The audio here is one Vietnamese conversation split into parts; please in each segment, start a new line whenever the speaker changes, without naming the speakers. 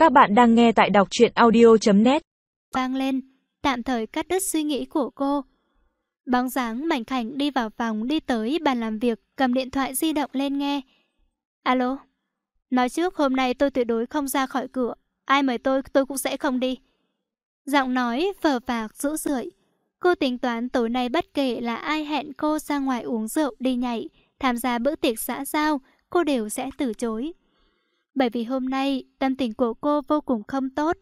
Các bạn đang nghe tại đọc truyện audio.net.
Vang lên, tạm thời cắt đứt suy nghĩ của cô. Bóng dáng mảnh khảnh đi vào phòng, đi tới bàn làm việc, cầm điện thoại di động lên nghe. Alo, nói trước hôm nay tôi tuyệt đối không ra khỏi cửa. Ai mời tôi cũng sẽ không đi. Giọng nói phờ phạc rũ rượi. Cô tính toán tối nay bất kể là ai hẹn cô ra ngoài uống rượu, đi nhảy, tham gia bữa tiệc xã giao, cô đều sẽ từ chối. Bởi vì hôm nay tâm tình của cô vô cùng không tốt.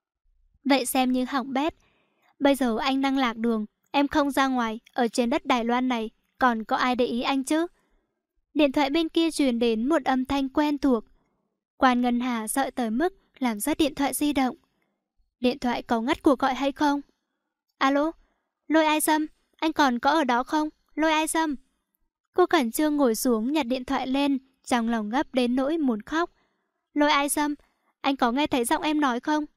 Vậy xem như hỏng bét. Bây giờ anh đang lạc đường, em không ra ngoài, ở trên đất Đài Loan này còn có ai để ý anh chứ? Điện thoại bên kia truyền đến một âm thanh quen thuộc. Quan Ngân Hà sợ tới mức làm rớt điện thoại di động. Điện thoại có ngắt cuộc gọi hay không? Alo, Lôi Ai Sâm, anh còn có ở đó không? Lôi Ai Sâm. Cô khẩn trương ngồi xuống nhặt điện thoại lên, trong lòng gấp đến nỗi muốn khóc. Lôi Ai Sâm, anh có nghe thấy giọng em nói không?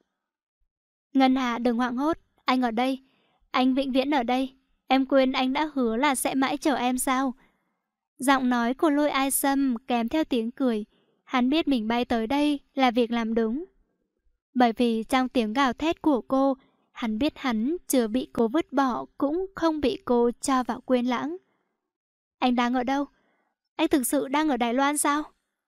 Ngân Hà đừng hoảng hốt, anh ở đây. Anh vĩnh viễn ở đây. Em quên anh đã hứa là sẽ mãi chờ em sao? Giọng nói của Lôi Ai Sâm kèm theo tiếng cười. Hắn biết mình bay tới đây là việc làm đúng. Bởi vì trong tiếng gào thét của cô, hắn biết hắn chưa bị cô vứt bỏ, cũng không bị cô cho vào quên lãng. Anh đang ở đâu? Anh thực sự đang ở Đài Loan sao?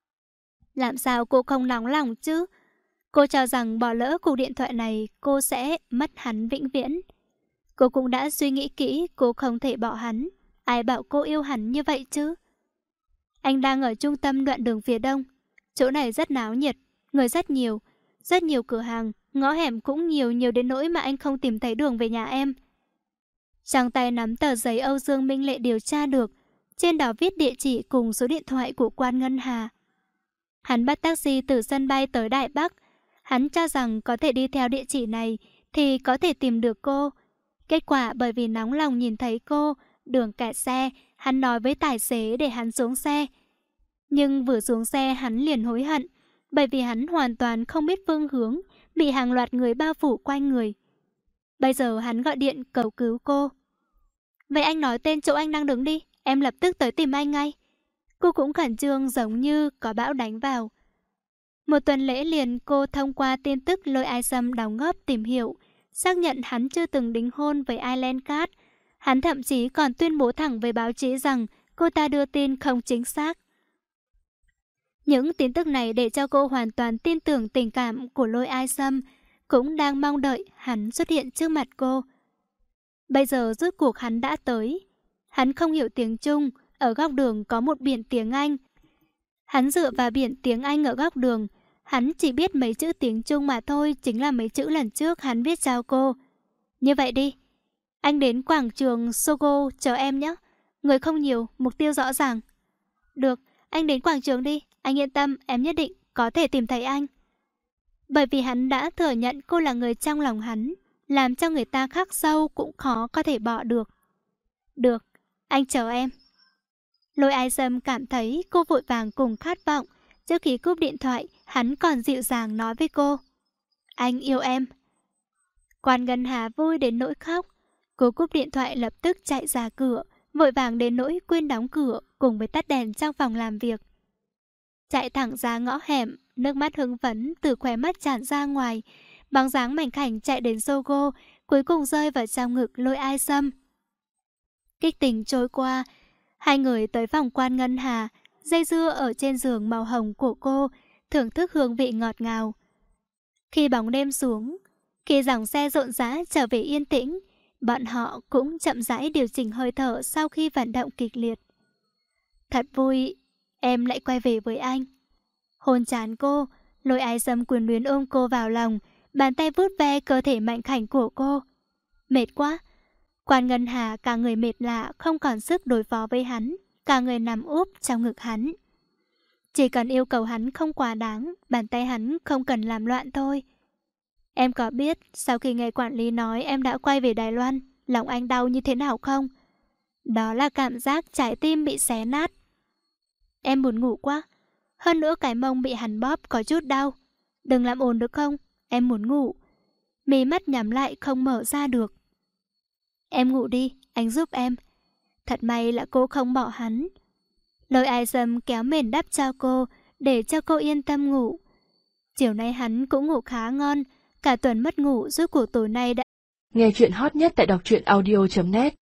Làm sao cô không nóng lòng chứ? Cô cho rằng bỏ lỡ cuộc điện thoại này cô sẽ mất hắn vĩnh viễn. Cô cũng đã suy nghĩ kỹ, cô không thể bỏ hắn. Ai bảo cô yêu hắn như vậy chứ? Anh đang ở trung tâm đoạn đường phía đông. Chỗ này rất náo nhiệt, người rất nhiều cửa hàng, ngõ hẻm cũng nhiều đến nỗi mà anh không tìm thấy đường về nhà em. Trong tay nắm tờ giấy Âu Dương Minh Lệ điều tra được, trên đó viết địa chỉ cùng số điện thoại của Quan Ngân Hà. Hắn bắt taxi từ sân bay tới Đại Bắc. Hắn cho rằng có thể đi theo địa chỉ này thì có thể tìm được cô. Kết quả bởi vì nóng lòng nhìn thấy cô, đường kẹt xe, hắn nói với tài xế để hắn xuống xe. Nhưng vừa xuống xe hắn liền hối hận, bởi vì hắn hoàn toàn không biết phương hướng, bị hàng loạt người bao phủ quanh người. Bây giờ hắn gọi điện cầu cứu cô. Vậy anh nói tên chỗ anh đang đứng đi, em lập tức tới tìm anh ngay. Cô cũng khẩn trương giống như có bão đánh vào. Một tuần lễ liền cô thông qua tin tức Lôi Ai Sâm đóng góp tìm hiểu, xác nhận hắn chưa từng đính hôn với Aileen Cat. Hắn thậm chí còn tuyên bố thẳng với báo chí rằng cô ta đưa tin không chính xác. Những tin tức này để cho cô hoàn toàn tin tưởng tình cảm của Lôi Ai Sâm, cũng đang mong đợi hắn xuất hiện trước mặt cô. Bây giờ rốt cuộc hắn đã tới. Hắn không hiểu tiếng Trung, ở góc đường có một biển tiếng Anh. Hắn dựa vào biển tiếng Anh ở góc đường. Hắn chỉ biết mấy chữ tiếng Trung mà thôi, chính là mấy chữ lần trước hắn viết chào cô. Như vậy đi, anh đến quảng trường Sogo chờ em nhé. Người không nhiều, mục tiêu rõ ràng. Được, anh đến quảng trường đi. Anh yên tâm, em nhất định có thể tìm thấy anh. Bởi vì hắn đã thừa nhận cô là người trong lòng hắn, làm cho người ta khắc sâu cũng khó có thể bỏ được. Được, anh chờ em. Lôi Ai Sâm cảm thấy cô vội vàng cùng khát vọng. Trước khi cúp điện thoại, hắn còn dịu dàng nói với cô. Anh yêu em. Quan Ngân Hà vui đến nỗi khóc. Cô cúp điện thoại lập tức chạy ra cửa, vội vàng đến nỗi quên đóng cửa cùng với tắt đèn trong phòng làm việc. Chạy thẳng ra ngõ hẻm, nước mắt hưng phấn từ khóe mắt tràn ra ngoài. Bóng dáng mảnh khảnh chạy đến Sogo, cuối cùng rơi vào trong ngực Lôi Ai Sâm. Kích tình trôi qua, hai người tới phòng Quan Ngân Hà, dây dưa ở trên giường màu hồng của cô, thưởng thức hương vị ngọt ngào. Khi bóng đêm xuống, khi dòng xe rộn rã trở về yên tĩnh, bọn họ cũng chậm rãi điều chỉnh hơi thở sau khi vận động kịch liệt. Thật vui, em lại quay về với anh. Hôn trán cô, Lôi Ai Sâm quyền luyến ôm cô vào lòng, bàn tay vuốt ve cơ thể mạnh khảnh của cô. Mệt quá. Quan Ngân Hà cả người mệt lạ, không còn sức đối phó với hắn, cả người nằm úp trong ngực hắn. Chỉ cần yêu cầu hắn không quá đáng, bàn tay hắn không cần làm loạn thôi. Em có biết sau khi nghe quản lý nói em đã quay về Đài Loan, lòng anh đau như thế nào không? Đó là cảm giác trái tim bị xé nát. Em buồn ngủ quá. Hơn nữa cái mông bị hắn bóp có chút đau. Đừng làm ồn được không? Em muốn ngủ. Mí mắt nhắm lại không mở ra được. Em ngủ đi, anh giúp em. Thật may là cô không bỏ hắn. Lôi Ai Sâm kéo mền đắp cho cô, để cho cô yên tâm ngủ. Chiều nay hắn cũng ngủ khá ngon, cả tuần mất ngủ rốt cuộc tối nay đã.
Nghe chuyện hot nhất tại đọc truyện audio.net